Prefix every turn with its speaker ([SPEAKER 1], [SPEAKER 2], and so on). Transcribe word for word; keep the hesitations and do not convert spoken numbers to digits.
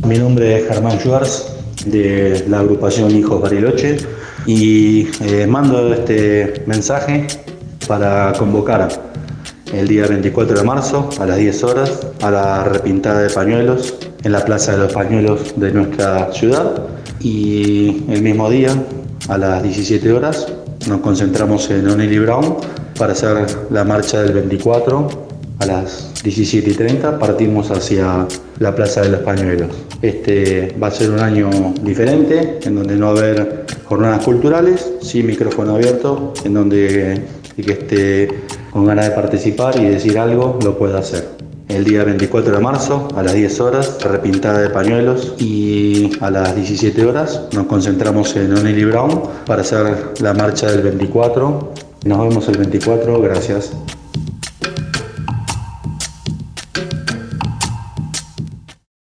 [SPEAKER 1] Mi nombre es Germán Schwartz, de la agrupación Hijos Bariloche, y eh, mando este mensaje para convocar el día veinticuatro de marzo a las diez horas a la repintada de pañuelos en la Plaza de los Pañuelos de nuestra ciudad, y el mismo día a las diecisiete horas nos concentramos en O'Neill y Brown para hacer la marcha del veinticuatro. A las diecisiete y treinta partimos hacia la Plaza de los Pañuelos. Este va a ser un año diferente, en donde no va a haber jornadas culturales, sí micrófono abierto, en donde el que esté con ganas de participar y decir algo lo pueda hacer. El día veinticuatro de marzo a las diez horas, repintada de pañuelos, y a las diecisiete horas nos concentramos en O'Neill y Brown para hacer la marcha del veinticuatro. Nos vemos el veinticuatro, gracias.